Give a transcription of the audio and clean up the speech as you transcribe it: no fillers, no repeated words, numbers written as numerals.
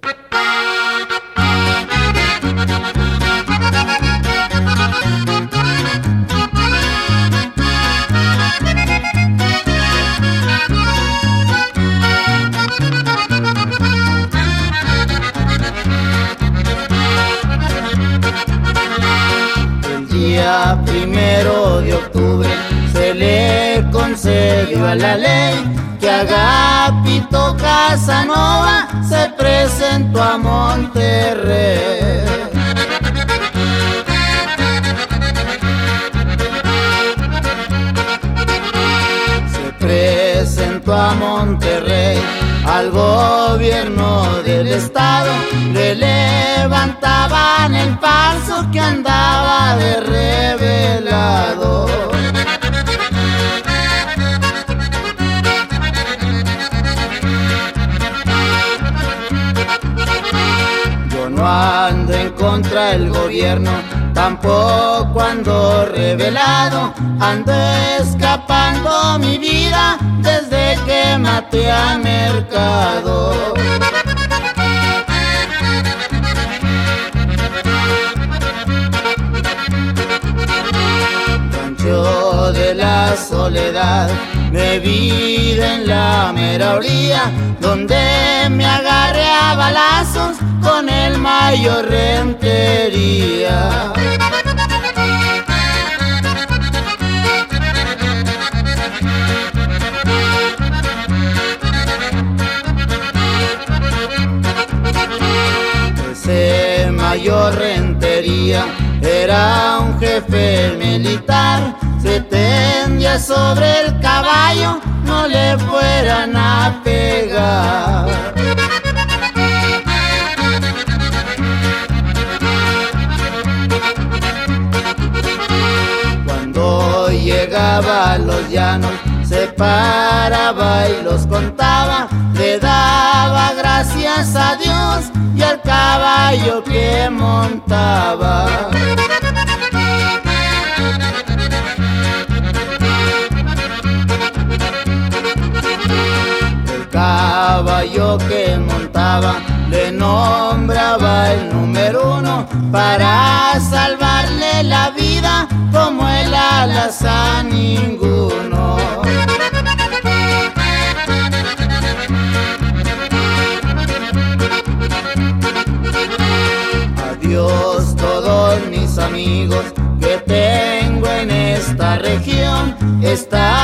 Día 1 de octubre se le concedió a la ley que Agapito Casanova se presentó a Monterrey. Se presentó a Monterrey, al gobierno del estado le levantaban el falso que andaba de revelado. Yo no ando en contra del gobierno, tampoco ando revelado, ando escapando mi vida desde que maté a Mercado. Rancho de la Soledad, me vi en la mera orilla, donde me agarré a balazos con el mayor Rentería. Ese mayor Rentería era un jefe militar, se tendía sobre el caballo, no le fueran a pegar. Cuando llegaba a los llanos, se paraba y los contaba, le daba gracias a Dios y al caballo que montaba. El caballo que montaba le nombraba el número 1 para salvarle la vida como el alas a ninguno. Adiós todos mis amigos que tengo en esta región, esta